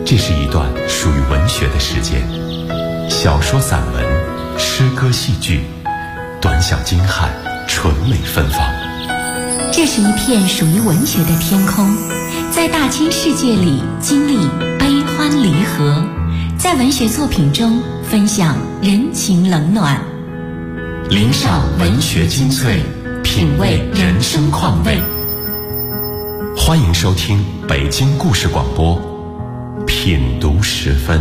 这是一段属于文学的时间，小说、散文、诗歌、戏剧，短小精悍，纯美芬芳。 这是一片属于文学的天空，在大千世界里经历悲欢离合，在文学作品中分享人情冷暖， 领赏文学精粹，品味人生况味。欢迎收听北京故事广播品读时分。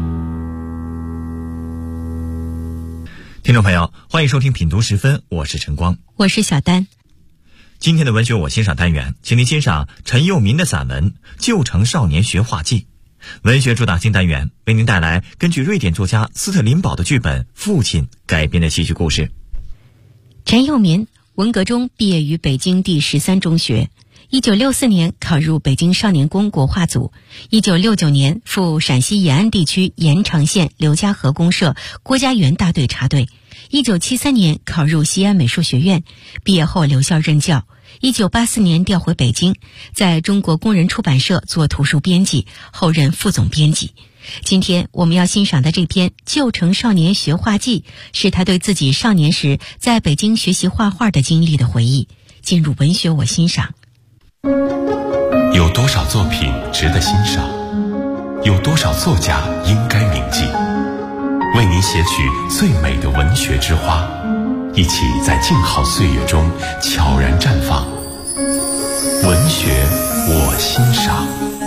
听众朋友，欢迎收听品读时分，我是陈光， 我是小丹。 今天的文学我欣赏单元，请您欣赏陈佑民的散文《旧城少年学画记》。文学主打新单元为您带来根据瑞典作家斯特林堡的剧本《父亲》改编的戏剧故事。 陈佑民文革中毕业于北京第13中学，1964年考入北京少年宫国画组，1969年赴陕西延安地区延长县刘家河公社郭家园大队插队，1973年考入西安美术学院，毕业后留校任教，1984年调回北京，在中国工人出版社做图书编辑，后任副总编辑。今天我们要欣赏的这篇《旧城少年学画记》，是他对自己少年时在北京学习画画的经历的回忆。进入文学我欣赏。 有多少作品值得欣赏？有多少作家应该铭记？为您写取最美的文学之花，一起在静好岁月中悄然绽放。文学我欣赏。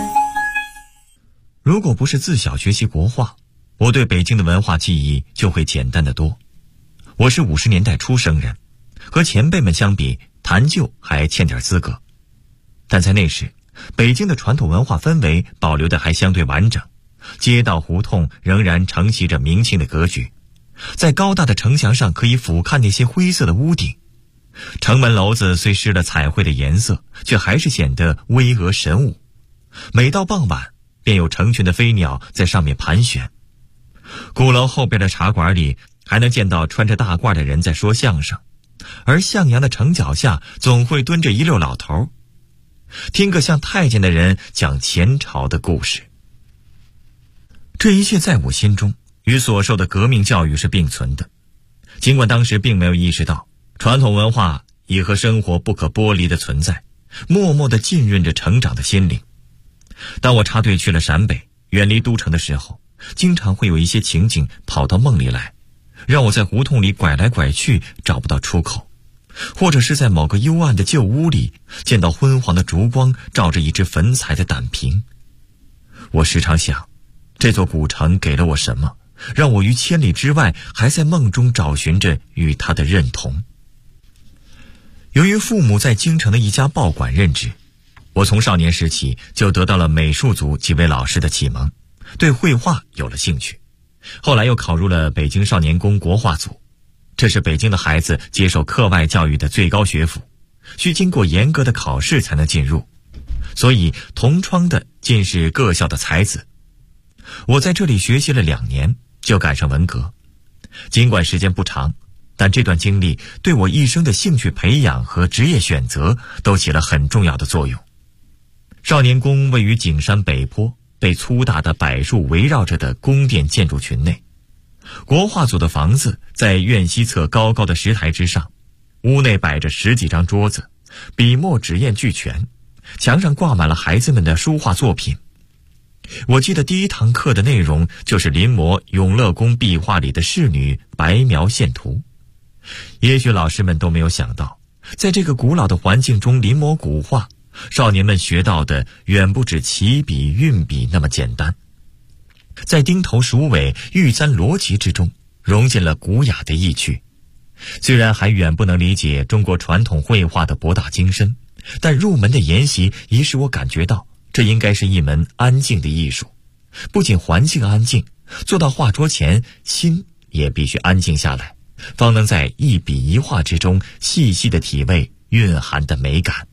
如果不是自小学习国画，我对北京的文化记忆就会简单得多。我是50年代初生人，和前辈们相比，谈旧还欠点资格。但在那时，北京的传统文化氛围保留得还相对完整，街道胡同仍然承袭着明清的格局，在高大的城墙上可以俯瞰那些灰色的屋顶。城门楼子虽施了彩绘的颜色，却还是显得巍峨神武。每到傍晚，便有成群的飞鸟在上面盘旋。鼓楼后边的茶馆里，还能见到穿着大褂的人在说相声，而向阳的城脚下总会蹲着一溜老头，听个像太监的人讲前朝的故事。这一切在我心中与所受的革命教育是并存的，尽管当时并没有意识到，传统文化已和生活不可剥离的存在，默默地浸润着成长的心灵。当我插队去了陕北，远离都城的时候，经常会有一些情景跑到梦里来，让我在胡同里拐来拐去，找不到出口，或者是在某个幽暗的旧屋里，见到昏黄的烛光照着一只粉彩的胆瓶。我时常想，这座古城给了我什么，让我于千里之外还在梦中找寻着与它的认同。由于父母在京城的一家报馆任职，我从少年时期就得到了美术组几位老师的启蒙，对绘画有了兴趣。后来又考入了北京少年宫国画组，这是北京的孩子接受课外教育的最高学府，需经过严格的考试才能进入，所以同窗的尽是各校的才子。我在这里学习了2年，就赶上文革。尽管时间不长，但这段经历对我一生的兴趣培养和职业选择都起了很重要的作用。少年宫位于景山北坡，被粗大的柏树围绕着的宫殿建筑群内。国画组的房子在院西侧高高的石台之上，屋内摆着10几张桌子，笔墨纸砚俱全，墙上挂满了孩子们的书画作品。我记得第1堂课的内容就是临摹永乐宫壁画里的仕女白描线图。也许老师们都没有想到，在这个古老的环境中临摹古画，少年们学到的远不止起笔运笔那么简单，在钉头鼠尾玉簪罗旗之中融进了古雅的意趣。虽然还远不能理解中国传统绘画的博大精深，但入门的研习已使我感觉到，这应该是一门安静的艺术。不仅环境安静，坐到画桌前，心也必须安静下来，方能在一笔一画之中细细的体味蕴含的美感。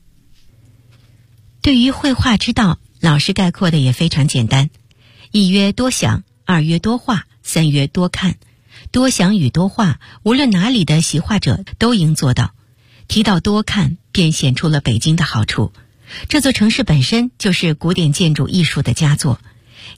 对于绘画之道，老师概括的也非常简单：一曰多想，二曰多画，三曰多看。多想与多画，无论哪里的习画者都应做到。提到多看，便显出了北京的好处。这座城市本身就是古典建筑艺术的佳作，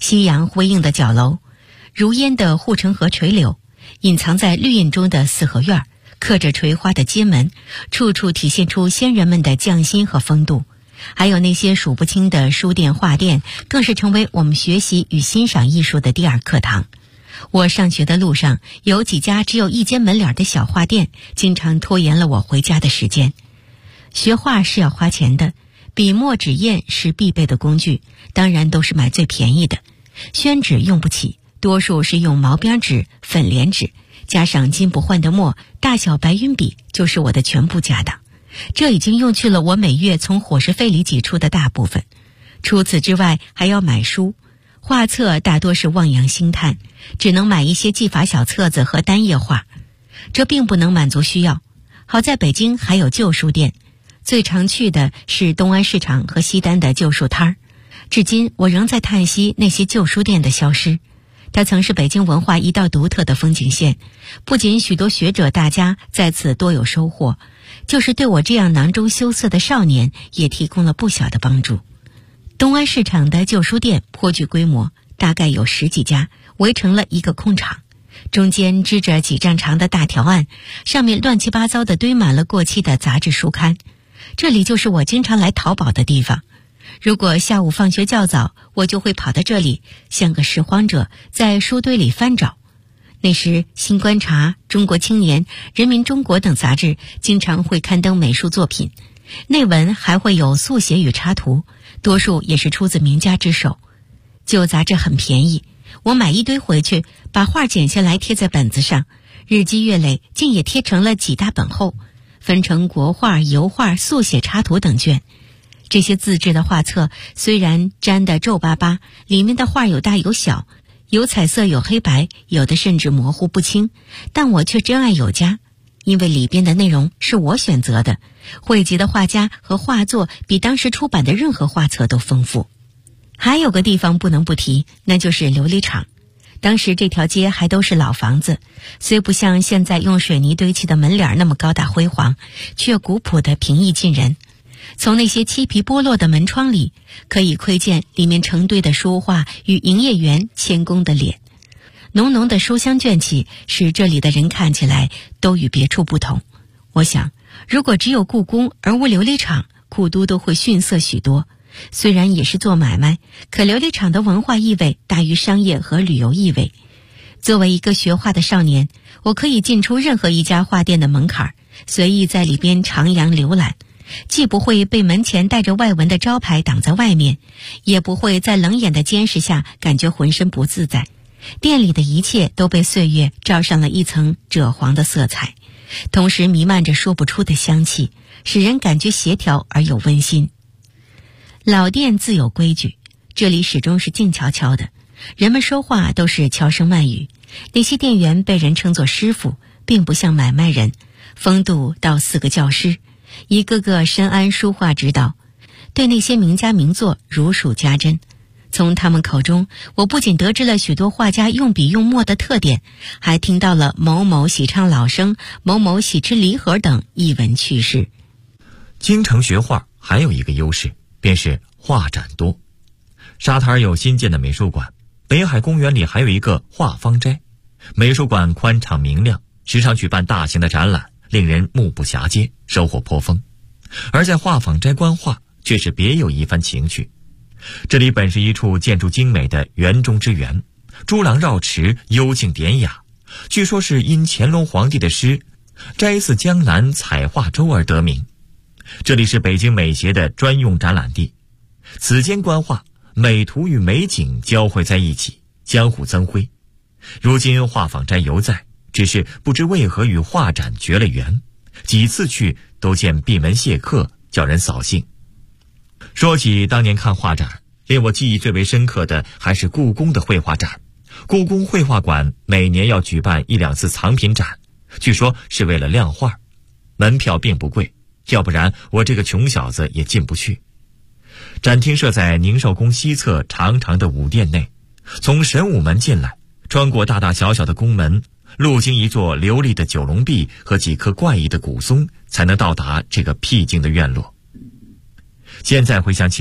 夕阳辉映的角楼，如烟的护城河垂柳，隐藏在绿荫中的四合院，刻着垂花的街门，处处体现出先人们的匠心和风度。还有那些数不清的书店画店，更是成为我们学习与欣赏艺术的第二课堂。我上学的路上，有几家只有一间门脸的小画店，经常拖延了我回家的时间。学画是要花钱的，笔墨纸砚是必备的工具，当然都是买最便宜的。宣纸用不起，多数是用毛边纸、粉莲纸，加上金不换的墨，大小白云笔就是我的全部家当。这已经用去了我每月从伙食费里挤出的大部分。除此之外，还要买书，画册大多是望洋兴叹，只能买一些技法小册子和单页画，这并不能满足需要。好在北京还有旧书店，最常去的是东安市场和西单的旧书摊儿。至今我仍在叹息那些旧书店的消失。它曾是北京文化一道独特的风景线，不仅许多学者大家在此多有收获，就是对我这样囊中羞涩的少年也提供了不小的帮助。东安市场的旧书店颇具规模，大概有10几家，围成了一个空场，中间支着几丈长的大条案，上面乱七八糟地堆满了过期的杂志书刊。这里就是我经常来淘宝的地方。如果下午放学较早，我就会跑到这里，像个拾荒者，在书堆里翻找。那时《新观察》《中国青年》《人民中国》等杂志经常会刊登美术作品，内文还会有速写与插图，多数也是出自名家之手。旧杂志很便宜，我买一堆回去，把画剪下来贴在本子上，日积月累，竟也贴成了几大本厚，分成国画、油画、速写、插图等卷。这些自制的画册虽然粘得皱巴巴，里面的画有大有小，有彩色有黑白，有的甚至模糊不清，但我却真爱有加，因为里边的内容是我选择的，汇集的画家和画作比当时出版的任何画册都丰富。还有个地方不能不提，那就是琉璃厂。当时这条街还都是老房子，虽不像现在用水泥堆砌的门脸那么高大辉煌，却古朴的平易近人。从那些漆皮剥落的门窗里，可以窥见里面成堆的书画与营业员谦恭的脸。浓浓的书香卷气，使这里的人看起来都与别处不同。我想，如果只有故宫而无琉璃厂，故都都会逊色许多。虽然也是做买卖，可琉璃厂的文化意味大于商业和旅游意味。作为一个学画的少年，我可以进出任何一家画店的门槛，随意在里边徜徉浏览，既不会被门前带着外文的招牌挡在外面，也不会在冷眼的监视下感觉浑身不自在。店里的一切都被岁月罩上了一层赭黄的色彩，同时弥漫着说不出的香气，使人感觉协调而又温馨。老店自有规矩，这里始终是静悄悄的，人们说话都是悄声慢语。那些店员被人称作师傅，并不像买卖人，风度到4个教师，一个个深谙书画之道，对那些名家名作如数家珍。从他们口中，我不仅得知了许多画家用笔用墨的特点，还听到了某某喜唱老生、某某喜吃梨核等逸闻趣事。 京城学画还有一个优势，便是画展多。沙滩有新建的美术馆，北海公园里还有一个画坊斋。美术馆宽敞明亮，时常举办大型的展览，令人目不暇接，收获颇丰。而在画坊斋观画却是别有一番情趣。这里本是一处建筑精美的园中之园，珠廊绕池，幽静典雅，据说是因乾隆皇帝的诗斋似江南彩画洲而得名。这里是北京美协的专用展览地，此间观画，美图与美景交汇在一起，相互增辉。如今画坊斋犹在，只是不知为何与画展绝了缘，几次去都见闭门谢客，叫人扫兴。说起当年看画展，令我记忆最为深刻的还是故宫的绘画展。故宫绘画馆每年要举办1、2次藏品展，据说是为了亮画，门票并不贵，要不然我这个穷小子也进不去。展厅设在宁寿宫西侧长长的武殿内，从神武门进来，穿过大大小小的宫门，路经一座流丽的九龙壁和几棵怪异的古松，才能到达这个僻静的院落。现在回想起来，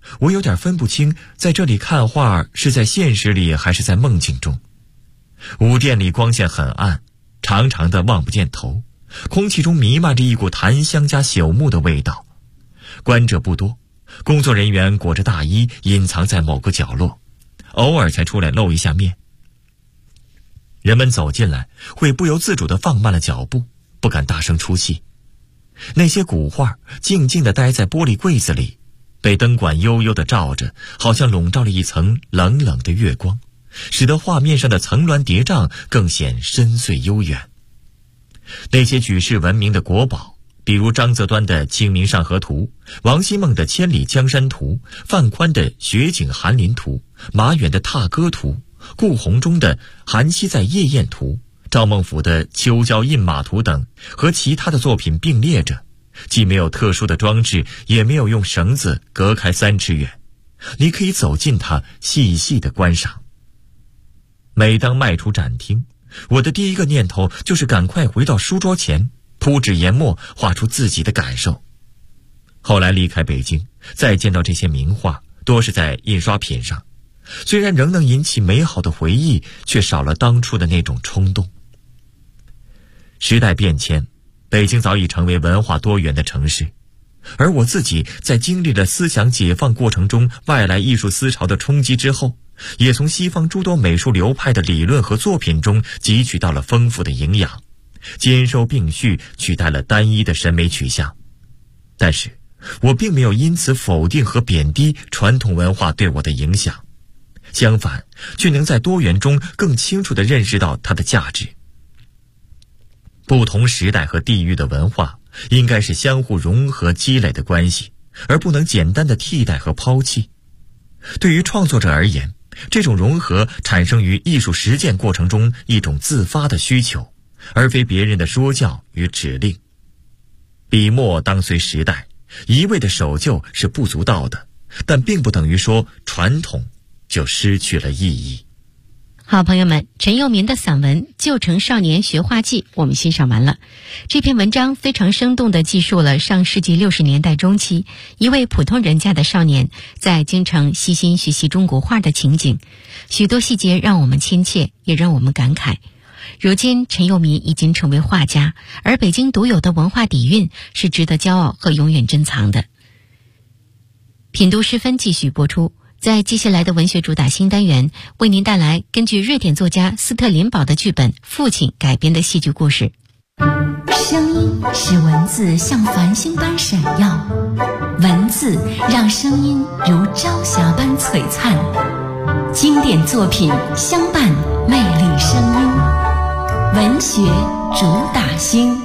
我有点分不清在这里看画是在现实里还是在梦境中。舞殿里光线很暗，长长的望不见头，空气中弥漫着一股檀香加朽木的味道。观者不多，工作人员裹着大衣隐藏在某个角落，偶尔才出来露一下面。人们走进来会不由自主地放慢了脚步，不敢大声出戏。那些古画静静地待在玻璃柜子里，被灯管悠悠地照着，好像笼罩了一层冷冷的月光，使得画面上的层峦叠嶂更显深邃悠远。那些举世闻名的国宝，比如张择端的《清明上河图》，王希孟的《千里江山图》，范宽的《雪景寒林图》，马远的《踏歌图》，顾闳中的《韩熙载夜宴图》，赵孟頫的《秋郊饮马图》等，和其他的作品并列着，既没有特殊的装置，也没有用绳子隔开3尺远，你可以走近它，细细地观赏。每当迈出展厅，我的第一个念头就是赶快回到书桌前，铺纸研墨，画出自己的感受。后来离开北京，再见到这些名画，多是在印刷品上，虽然仍能引起美好的回忆，却少了当初的那种冲动。时代变迁，北京早已成为文化多元的城市，而我自己在经历了思想解放过程中外来艺术思潮的冲击之后，也从西方诸多美术流派的理论和作品中汲取到了丰富的营养，兼收并蓄，取代了单一的审美取向。但是我并没有因此否定和贬低传统文化对我的影响，相反，却能在多元中更清楚地认识到它的价值。不同时代和地域的文化应该是相互融合积累的关系，而不能简单的替代和抛弃。对于创作者而言，这种融合产生于艺术实践过程中一种自发的需求，而非别人的说教与指令。笔墨当随时代，一味的守旧是不足道的，但并不等于说传统就失去了意义。 好朋友们，陈佑民的散文《旧城少年学画记》我们欣赏完了。这篇文章非常生动地记述了上世纪60年代中期一位普通人家的少年在京城悉心学习中国画的情景，许多细节让我们亲切，也让我们感慨。如今陈佑民已经成为画家，而北京独有的文化底蕴是值得骄傲和永远珍藏的。品读诗分继续播出，在接下来的文学主打新单元，为您带来根据瑞典作家斯特林堡的剧本《父亲》改编的戏剧故事。 声音使文字像繁星般闪耀，文字让声音如朝霞般璀璨。经典作品相伴，魅力声音，文学主打星。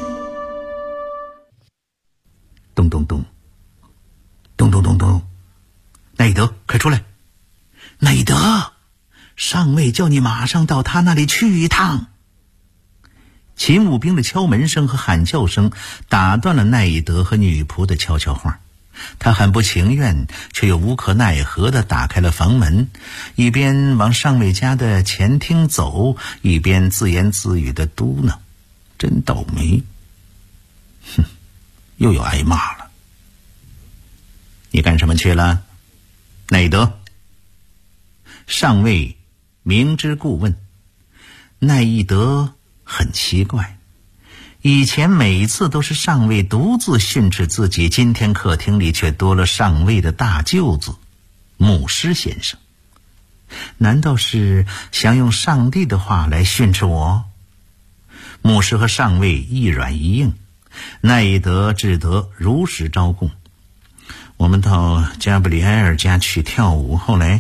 咚咚咚，咚咚咚咚，奈德，快出来！奈德，上尉叫你马上到他那里去一趟。勤务兵的敲门声和喊叫声打断了奈德和女仆的悄悄话。他很不情愿，却又无可奈何地打开了房门，一边往上尉家的前厅走，一边自言自语地嘟囔：真倒霉，哼，又要挨骂了。你干什么去了，奈德？上尉明知故问。奈义德很奇怪，以前每次都是上尉独自训斥自己，今天客厅里却多了上尉的大舅子牧师先生。难道是想用上帝的话来训斥我？牧师和上尉一软一硬，奈义德只得如实招供。我们到加布里埃尔家去跳舞，后来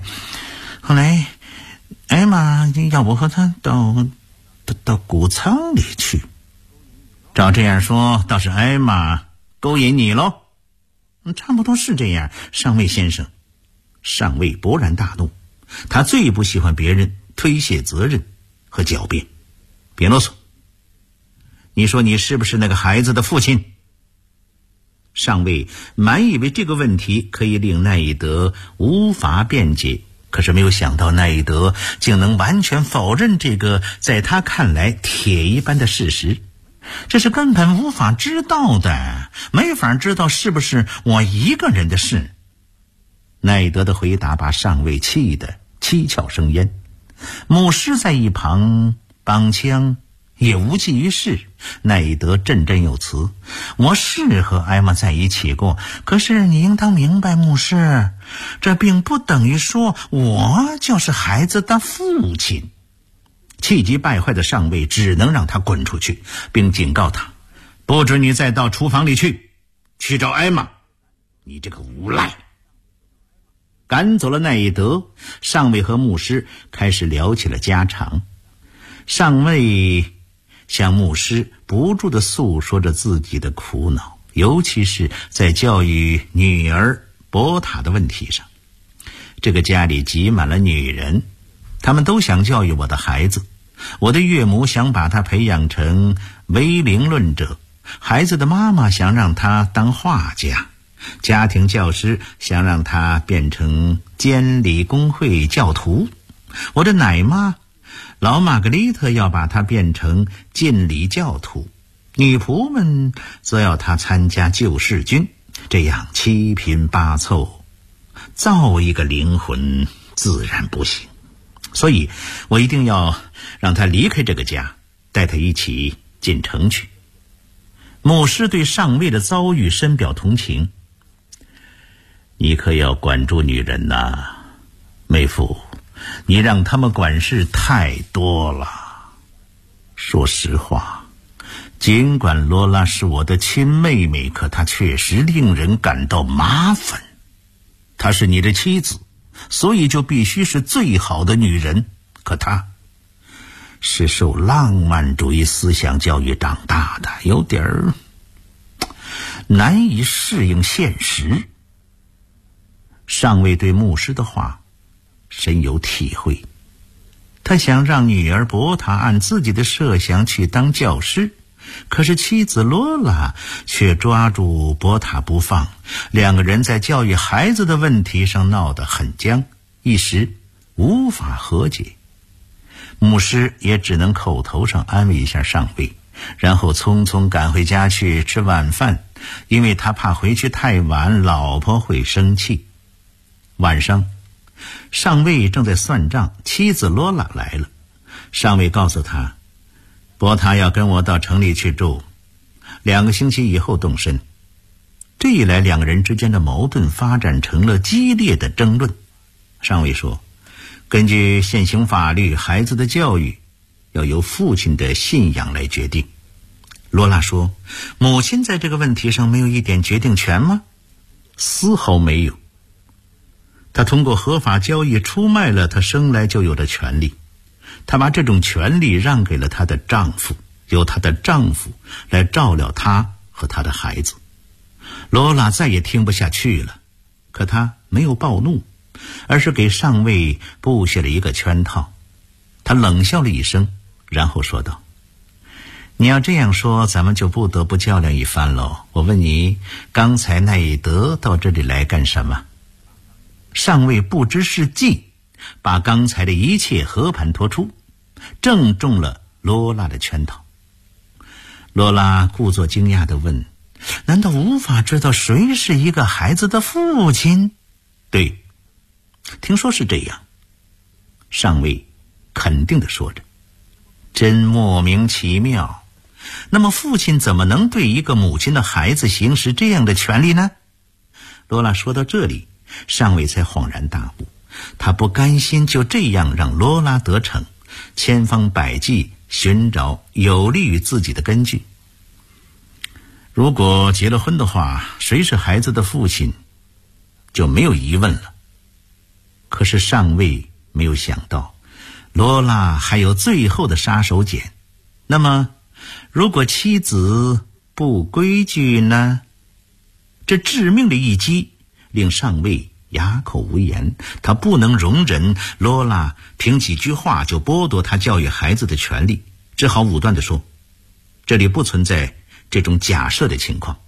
艾玛要我和他到谷仓里去。照这样说，倒是艾玛勾引你喽？差不多是这样，上尉先生。上尉勃然大怒，他最不喜欢别人推卸责任和狡辩。别啰嗦，你说你是不是那个孩子的父亲？上尉满以为这个问题可以令奈义德无法辩解，可是没有想到奈义德竟能完全否认这个在他看来铁一般的事实。这是根本无法知道的，没法知道是不是我一个人的事。 奈德的回答把上尉气得七窍生烟。牧师在一旁帮腔也无济于事。奈德振振有词：我是和艾玛在一起过，可是你应当明白，牧师，这并不等于说我就是孩子的父亲。气急败坏的上尉只能让他滚出去，并警告他：不准你再到厨房里去找艾玛，你这个无赖。赶走了奈德，上尉和牧师开始聊起了家常。上尉向牧师不住地诉说着自己的苦恼，尤其是在教育女儿博塔的问题上。这个家里挤满了女人，她们都想教育我的孩子。我的岳母想把他培养成唯灵论者，孩子的妈妈想让他当画家，家庭教师想让他变成监理公会教徒，我的奶妈老玛格丽特要把他变成禁礼教徒，女仆们则要他参加救世军。这样七拼八凑造一个灵魂自然不行，所以我一定要让他离开这个家，带他一起进城去。牧师对上尉的遭遇深表同情。你可要管住女人呐，妹夫，你让他们管事太多了。说实话，尽管罗拉是我的亲妹妹，可她确实令人感到麻烦。她是你的妻子，所以就必须是最好的女人，可她是受浪漫主义思想教育长大的，有点难以适应现实。上尉对牧师的话深有体会，他想让女儿博塔按自己的设想去当教师，可是妻子罗拉却抓住博塔不放，两个人在教育孩子的问题上闹得很僵，一时无法和解。牧师也只能口头上安慰一下上尉，然后匆匆赶回家去吃晚饭，因为他怕回去太晚老婆会生气。晚上上尉正在算账，妻子罗拉来了。上尉告诉他，博塔要跟我到城里去住，2个星期以后动身。这一来，两个人之间的矛盾发展成了激烈的争论。上尉说，根据现行法律，孩子的教育要由父亲的信仰来决定。罗拉说，母亲在这个问题上没有一点决定权吗？丝毫没有。她通过合法交易出卖了她生来就有的权利，她把这种权利让给了她的丈夫，由她的丈夫来照料她和她的孩子。罗拉再也听不下去了，可她没有暴怒，而是给上尉布下了一个圈套。她冷笑了一声，然后说道，你要这样说，咱们就不得不较量一番喽。我问你，刚才奈德到这里来干什么？上尉不知是计，把刚才的一切和盘托出，正中了罗拉的圈套。罗拉故作惊讶地问，难道无法知道谁是一个孩子的父亲？对，听说是这样。上尉肯定地说着，真莫名其妙。那么父亲怎么能对一个母亲的孩子行使这样的权利呢？罗拉说到这里，上尉才恍然大悟，他不甘心就这样让罗拉得逞，千方百计寻找有利于自己的根据。如果结了婚的话，谁是孩子的父亲就没有疑问了。可是上尉没有想到，罗拉还有最后的杀手锏。那么如果妻子不规矩呢？这致命的一击令上尉哑口无言，他不能容忍罗拉凭几句话就剥夺他教育孩子的权利，只好武断地说，这里不存在这种假设的情况。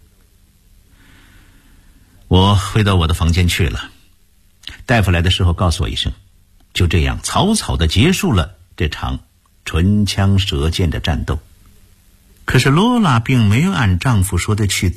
我回到我的房间去了，大夫来的时候告诉我一声。就这样草草地结束了这场唇枪舌剑的战斗。可是罗拉并没有按丈夫说的去做，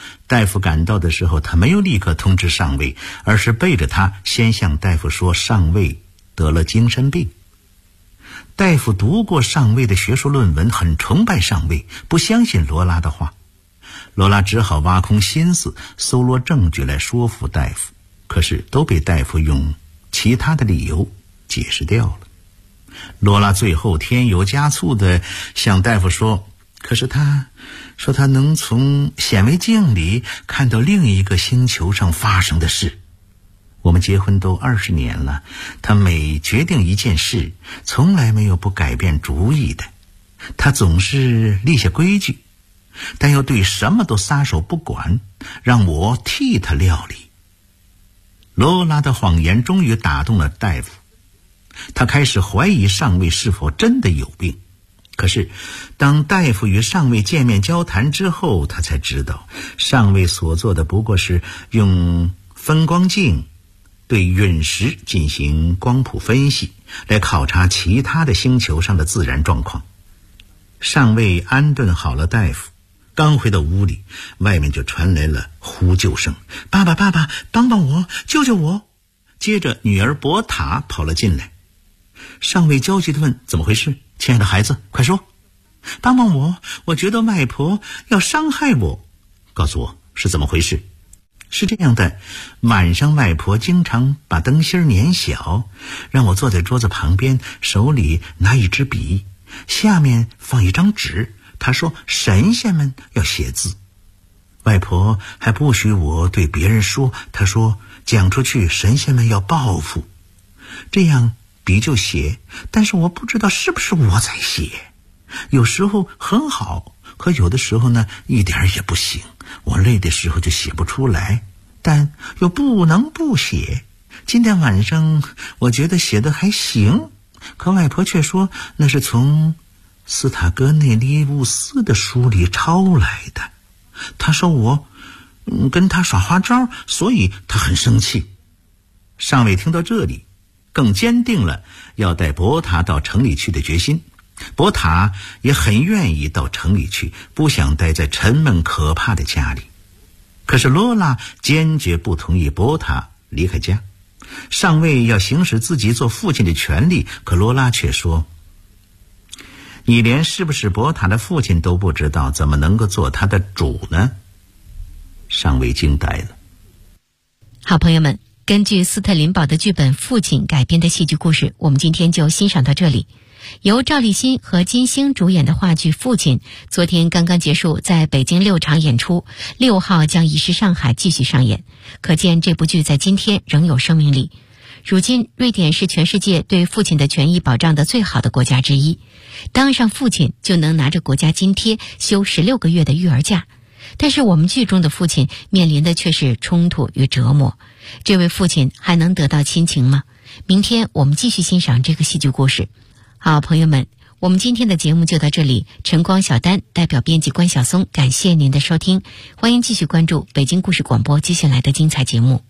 大夫赶到的时候，他没有立刻通知上尉，而是背着他先向大夫说上尉得了精神病。大夫读过上尉的学术论文，很崇拜上尉，不相信罗拉的话。罗拉只好挖空心思搜罗证据来说服大夫，可是都被大夫用其他的理由解释掉了。罗拉最后添油加醋地向大夫说，可是他说他能从显微镜里看到另一个星球上发生的事。我们结婚都20年了，他每决定一件事，从来没有不改变主意的。他总是立下规矩，但又对什么都撒手不管，让我替他料理。罗拉的谎言终于打动了大夫，他开始怀疑上尉是否真的有病。可是当大夫与上尉见面交谈之后，他才知道上尉所做的不过是用分光镜对陨石进行光谱分析，来考察其他的星球上的自然状况。上尉安顿好了大夫，刚回到屋里，外面就传来了呼救声，爸爸爸爸，帮帮我，救救我。接着女儿博塔跑了进来。上尉焦急地问，怎么回事？亲爱的孩子，快说。帮帮我，我觉得外婆要伤害我。告诉我是怎么回事。是这样的，晚上外婆经常把灯芯捻小，让我坐在桌子旁边，手里拿一支笔，下面放一张纸，她说神仙们要写字。外婆还不许我对别人说，她说讲出去神仙们要报复。这样笔就写，但是我不知道是不是我在写，有时候很好，可有的时候呢一点也不行，我累的时候就写不出来，但又不能不写。今天晚上我觉得写得还行，可外婆却说那是从斯塔格内利乌斯的书里抄来的。她说我跟他耍花招，所以他很生气。上尉听到这里，更坚定了要带博塔到城里去的决心。博塔也很愿意到城里去，不想待在沉闷可怕的家里。可是罗拉坚决不同意博塔离开家。上尉要行使自己做父亲的权利，可罗拉却说，你连是不是博塔的父亲都不知道，怎么能够做他的主呢？上尉惊呆了。 好朋友们，根据斯特林堡的剧本《父亲》改编的戏剧故事，我们今天就欣赏到这里。由赵立新和金星主演的话剧《父亲》昨天刚刚结束，在北京6场演出，6号将移师上海继续上演，可见这部剧在今天仍有生命力。如今瑞典是全世界对父亲的权益保障的最好的国家之一，当上父亲就能拿着国家津贴休16个月的育儿假。但是我们剧中的父亲面临的却是冲突与折磨，这位父亲还能得到亲情吗？明天我们继续欣赏这个戏剧故事。好，朋友们，我们今天的节目就到这里。晨光小丹代表编辑关晓松，感谢您的收听，欢迎继续关注北京故事广播接下来的精彩节目。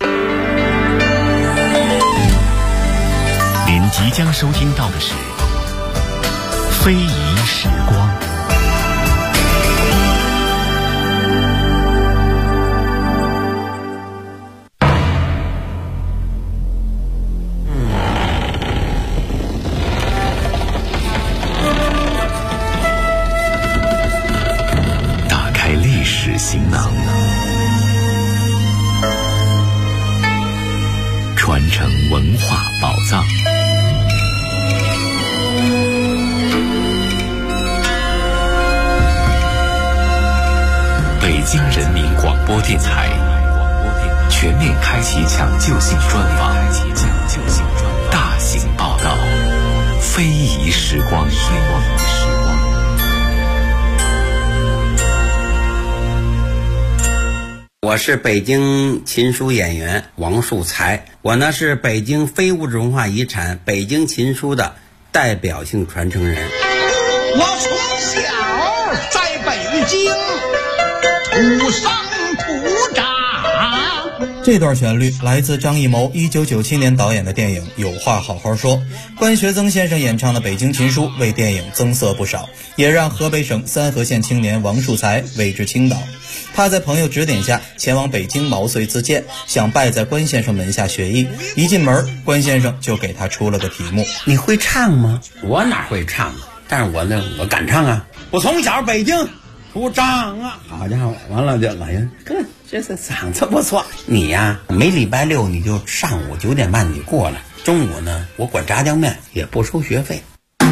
您即将收听到的是非遗时光。打开历史行囊，传承文化宝藏。北京人民广播电台全面开启抢救性专访，大型报道，非遗时光。 我是北京琴书演员王树才，我呢是北京非物质文化遗产北京琴书的代表性传承人。 我从小在北京土生土长， 这段旋律来自张艺谋1997年导演的电影《有话好好说》，关学增先生演唱的《北京琴书》为电影增色不少，也让河北省三河县青年王树才为之倾倒。他在朋友指点下前往北京毛遂自荐，想拜在关先生门下学艺。一进门，关先生就给他出了个题目： 你会唱吗？我哪会唱啊？但是我敢唱啊！我从小北京出长啊！好家伙，完了就老人，这是嗓子不错。你呀，每礼拜六你就上午9点半你过来，中午呢我管炸酱面，也不收学费。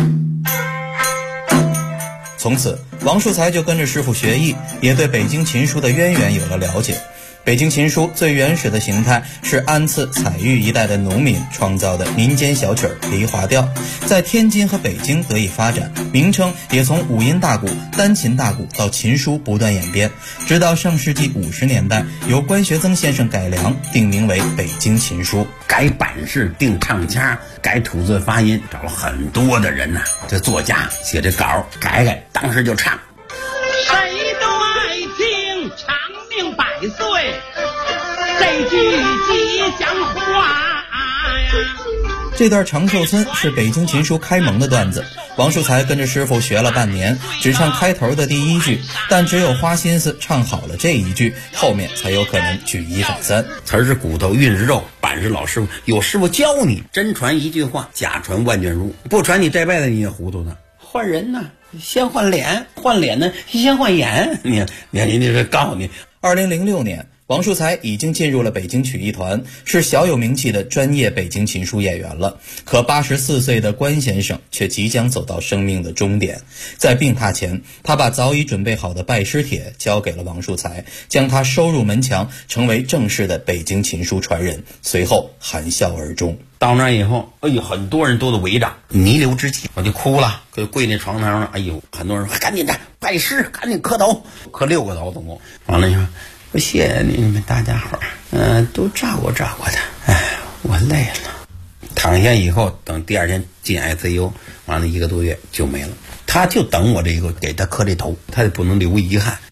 从此，王树才就跟着师傅学艺，也对北京琴书的渊源有了了解。北京琴书最原始的形态是安次、采玉一带的农民创造的民间小曲梨花调，在天津和北京得以发展，名称也从五音大鼓、单琴大鼓到琴书不断演变，直到上世纪50年代由关学增先生改良，定名为北京琴书。 改版式、定唱腔、改吐字发音，找了很多的人呐，这作家写这稿改，当时就唱。 谁都爱听长命百岁这句吉祥话呀。 这段长寿村是北京琴书开蒙的段子，王树才跟着师傅学了半年，只唱开头的第一句，但只有花心思唱好了这一句，后面才有可能举一反三。 词儿是骨头，韵是肉，板是老师傅，有师傅教你，真传一句话，假传万卷书，不传你这辈子你也糊涂呢。换人呢，先换脸，换脸呢先换眼。你这告诉你 ，2006年。王树才已经进入了北京曲艺团，是小有名气的专业北京琴书演员了。可84岁的关先生却即将走到生命的终点，在病榻前，他把早已准备好的拜师帖交给了王树才，将他收入门墙，成为正式的北京琴书传人。随后含笑而终。 到那以后，哎呦，很多人都围着，弥留之际，我就哭了，就跪那床头上了。哎呦，很多人说赶紧的拜师，赶紧磕头，磕6个头总共。完了以后，我谢谢你们大家伙儿，都照顾照顾他。哎，我累了。躺下以后，等第2天进 ICU， 完了1个多月就没了。他就等我这个给他磕这头，他也不能留遗憾。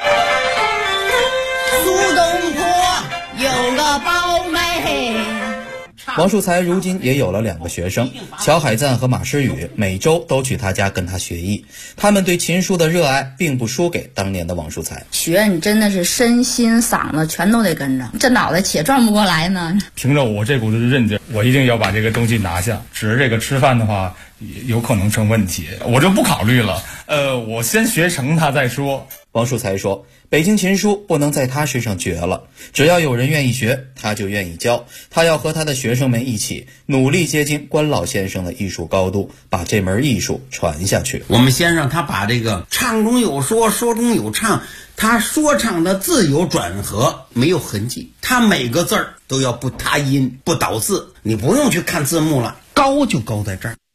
苏东坡有个胞妹。 王树才如今也有了2个学生，乔海赞和马诗雨，每周都去他家跟他学艺。他们对琴书的热爱并不输给当年的王树才。 学你真的是身心嗓子全都得跟着，这脑袋且转不过来呢。 凭着我这股子韧劲，我一定要把这个东西拿下。只是这个吃饭的话，有可能成问题，我就不考虑了。我先学成它再说。 王树才说，北京琴书不能在他身上绝了，只要有人愿意学，他就愿意教。他要和他的学生们一起努力接近关老先生的艺术高度，把这门艺术传下去。 我们先让他把这个唱中有说，说中有唱，他说唱的字有转合，没有痕迹，他每个字儿都要不塌音不倒字，你不用去看字幕了，高就高在这儿。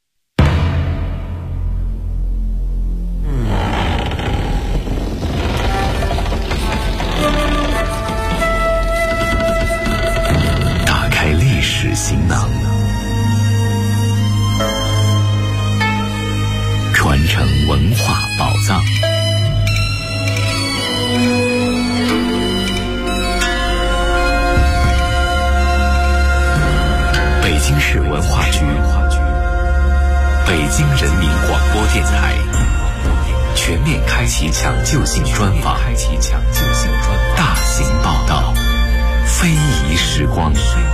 是行囊，传承文化宝藏。北京市文化局、北京人民广播电台全面开启抢救性专访，大型报道，非遗时光。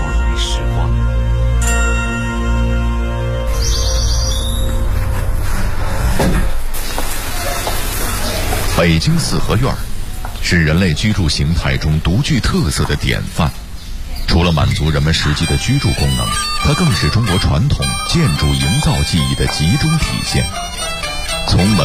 北京四合院是人类居住形态中独具特色的典范。除了满足人们实际的居住功能，它更是中国传统建筑营造技艺的集中体现。从门